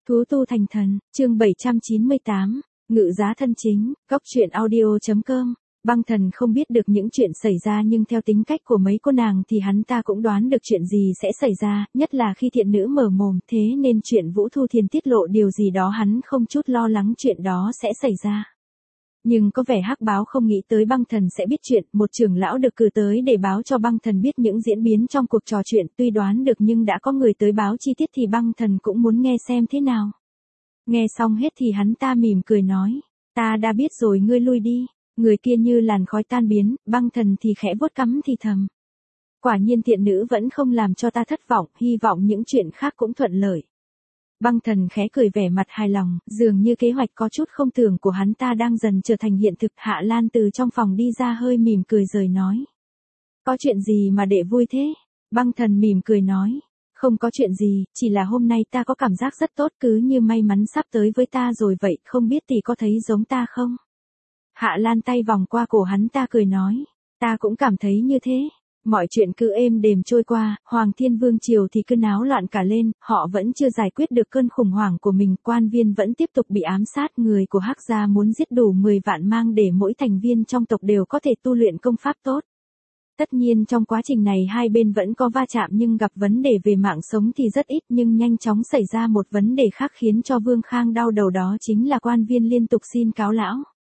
Thú tu thành thần, chương 798, ngự giá thân chính, góc truyện audio.com. Băng Thần không biết được những chuyện xảy ra nhưng theo tính cách của mấy cô nàng thì hắn ta cũng đoán được chuyện gì sẽ xảy ra, nhất là khi thiện nữ mở mồm, thế nên chuyện Vũ Thu Thiên tiết lộ điều gì đó hắn không chút lo lắng chuyện đó sẽ xảy ra. Nhưng có vẻ Hắc Báo không nghĩ tới Băng Thần sẽ biết chuyện, một trưởng lão được cử tới để báo cho Băng Thần biết những diễn biến trong cuộc trò chuyện, tuy đoán được nhưng đã có người tới báo chi tiết thì Băng Thần cũng muốn nghe xem thế nào. Nghe xong hết thì hắn ta mỉm cười nói, ta đã biết rồi, ngươi lui đi. Người kia như làn khói tan biến, Băng Thần thì khẽ vuốt cằm thì thầm. Quả nhiên thiện nữ vẫn không làm cho ta thất vọng, hy vọng những chuyện khác cũng thuận lợi. Băng Thần khẽ cười vẻ mặt hài lòng, dường như kế hoạch có chút không tưởng của hắn ta đang dần trở thành hiện thực. Hạ Lan từ trong phòng đi ra hơi mỉm cười rồi nói. Có chuyện gì mà đệ vui thế? Băng Thần mỉm cười nói. Không có chuyện gì, chỉ là hôm nay ta có cảm giác rất tốt, cứ như may mắn sắp tới với ta rồi vậy, không biết tỷ có thấy giống ta không? Hạ Lan tay vòng qua cổ hắn ta cười nói, ta cũng cảm thấy như thế. Mọi chuyện cứ êm đềm trôi qua, Hoàng Thiên Vương Triều thì cứ náo loạn cả lên, họ vẫn chưa giải quyết được cơn khủng hoảng của mình, quan viên vẫn tiếp tục bị ám sát, người của Hắc gia muốn giết đủ 10 vạn mang để mỗi thành viên trong tộc đều có thể tu luyện công pháp tốt. Tất nhiên trong quá trình này hai bên vẫn có va chạm nhưng gặp vấn đề về mạng sống thì rất ít, nhưng nhanh chóng xảy ra một vấn đề khác khiến cho Vương Khang đau đầu, đó chính là quan viên liên tục xin cáo lão.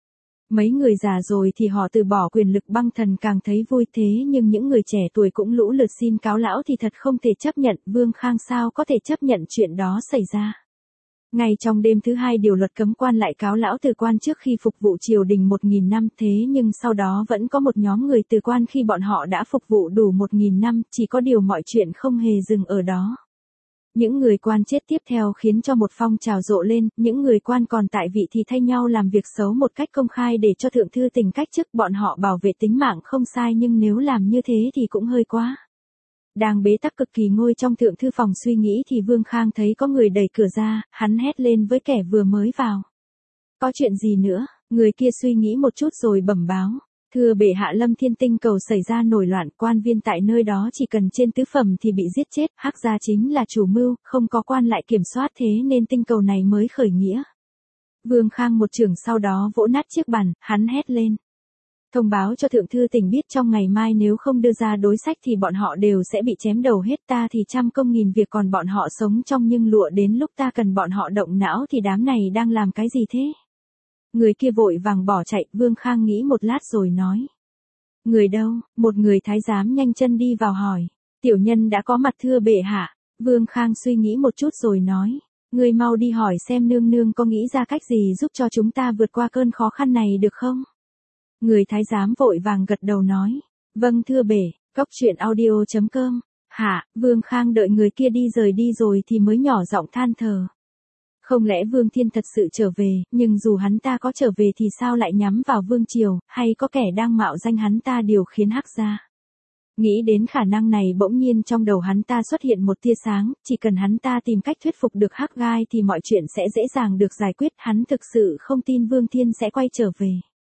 Mấy người già rồi thì họ từ bỏ quyền lực, Băng Thần càng thấy vui thế nhưng những người trẻ tuổi cũng lũ lượt xin cáo lão thì thật không thể chấp nhận, Vương Khang sao có thể chấp nhận chuyện đó xảy ra. Ngay trong đêm thứ hai điều luật cấm quan lại cáo lão từ quan trước khi phục vụ triều đình 1.000 năm, thế nhưng sau đó vẫn có một nhóm người từ quan khi bọn họ đã phục vụ đủ 1.000 năm, chỉ có điều mọi chuyện không hề dừng ở đó. Những người quan chết tiếp theo khiến cho một phong trào rộ lên, những người quan còn tại vị thì thay nhau làm việc xấu một cách công khai để cho thượng thư tỉnh cách chức, bọn họ bảo vệ tính mạng không sai nhưng nếu làm như thế thì cũng hơi quá. Đang bế tắc cực kỳ ngồi trong thượng thư phòng suy nghĩ thì Vương Khang thấy có người đẩy cửa ra, hắn hét lên với kẻ vừa mới vào. Có chuyện gì nữa? Người kia suy nghĩ một chút rồi bẩm báo. Thưa bệ hạ, Lâm Thiên Tinh cầu xảy ra nổi loạn, quan viên tại nơi đó chỉ cần trên tứ phẩm thì bị giết chết, Hắc gia chính là chủ mưu, không có quan lại kiểm soát thế nên tinh cầu này mới khởi nghĩa. Vương Khang một chưởng sau đó vỗ nát chiếc bàn, hắn hét lên. Thông báo cho thượng thư tỉnh biết trong ngày mai nếu không đưa ra đối sách thì bọn họ đều sẽ bị chém đầu hết, ta thì trăm công nghìn việc còn bọn họ sống trong nhưng lụa, đến lúc ta cần bọn họ động não thì đám này đang làm cái gì thế? Người kia vội vàng bỏ chạy, Vương Khang nghĩ một lát rồi nói. Người đâu? Một người thái giám nhanh chân đi vào hỏi. Tiểu nhân đã có mặt thưa bệ hạ. Vương Khang suy nghĩ một chút rồi nói. Người mau đi hỏi xem nương nương có nghĩ ra cách gì giúp cho chúng ta vượt qua cơn khó khăn này được không? Người thái giám vội vàng gật đầu nói. Vâng thưa bệ, góc truyện audio.com. Hạ, Vương Khang đợi người kia đi rời đi rồi thì mới nhỏ giọng than thở. Không lẽ Vương Thiên thật sự trở về, nhưng dù hắn ta có trở về thì sao lại nhắm vào Vương Triều, hay có kẻ đang mạo danh hắn ta điều khiến Hắc gia? Nghĩ đến khả năng này bỗng nhiên trong đầu hắn ta xuất hiện một tia sáng, chỉ cần hắn ta tìm cách thuyết phục được Hắc Gai thì mọi chuyện sẽ dễ dàng được giải quyết, hắn thực sự không tin Vương Thiên sẽ quay trở về.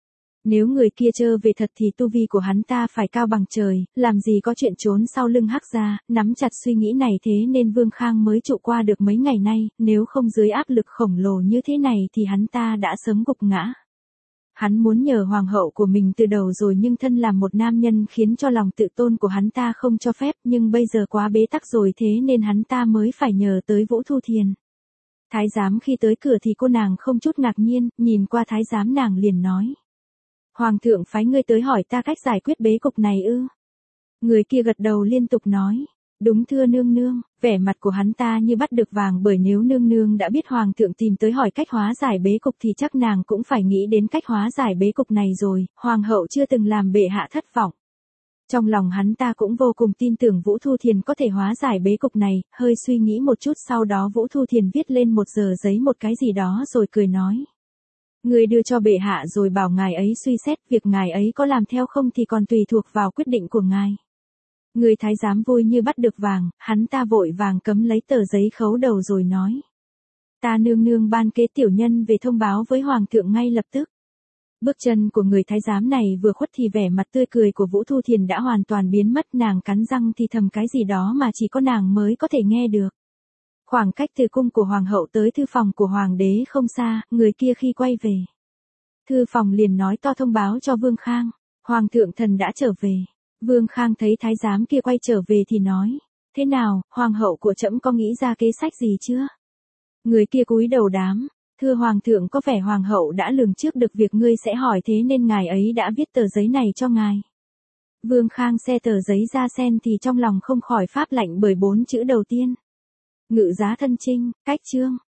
Nếu người kia trở về thật thì tu vi của hắn ta phải cao bằng trời, làm gì có chuyện trốn sau lưng Hắc gia, nắm chặt suy nghĩ này thế nên Vương Khang mới trụ qua được mấy ngày nay, nếu không dưới áp lực khổng lồ như thế này thì hắn ta đã sớm gục ngã. Hắn muốn nhờ hoàng hậu của mình từ đầu rồi nhưng thân làm một nam nhân khiến cho lòng tự tôn của hắn ta không cho phép, nhưng bây giờ quá bế tắc rồi thế nên hắn ta mới phải nhờ tới Vũ Thu Thiên. Thái giám khi tới cửa thì cô nàng không chút ngạc nhiên, nhìn qua thái giám nàng liền nói. Hoàng thượng phái ngươi tới hỏi ta cách giải quyết bế cục này ư? Người kia gật đầu liên tục nói. Đúng thưa nương nương, vẻ mặt của hắn ta như bắt được vàng, bởi nếu nương nương đã biết hoàng thượng tìm tới hỏi cách hóa giải bế cục thì chắc nàng cũng phải nghĩ đến cách hóa giải bế cục này rồi, hoàng hậu chưa từng làm bệ hạ thất vọng. Trong lòng hắn ta cũng vô cùng tin tưởng Vũ Thu Thiền có thể hóa giải bế cục này, hơi suy nghĩ một chút sau đó Vũ Thu Thiền viết lên một tờ giấy một cái gì đó rồi cười nói. Người đưa cho bệ hạ rồi bảo ngài ấy suy xét, việc ngài ấy có làm theo không thì còn tùy thuộc vào quyết định của ngài. Người thái giám vui như bắt được vàng, hắn ta vội vàng cấm lấy tờ giấy khấu đầu rồi nói. Ta nương nương ban kế tiểu nhân về thông báo với hoàng thượng ngay lập tức. Bước chân của người thái giám này vừa khuất thì vẻ mặt tươi cười của Vũ Thu Thiền đã hoàn toàn biến mất, nàng cắn răng thì thầm cái gì đó mà chỉ có nàng mới có thể nghe được. Khoảng cách từ cung của hoàng hậu tới thư phòng của hoàng đế không xa, người kia khi quay về thư phòng liền nói to thông báo cho Vương Khang, hoàng thượng thần đã trở về. Vương Khang thấy thái giám kia quay trở về thì nói, thế nào, hoàng hậu của trẫm có nghĩ ra kế sách gì chưa? Người kia cúi đầu đám, thưa hoàng thượng, có vẻ hoàng hậu đã lường trước được việc ngươi sẽ hỏi, thế nên ngài ấy đã viết tờ giấy này cho ngài. Vương Khang xe tờ giấy ra xem thì trong lòng không khỏi phát lạnh bởi 4 chữ đầu tiên. Ngự giá thân chinh, cách chương.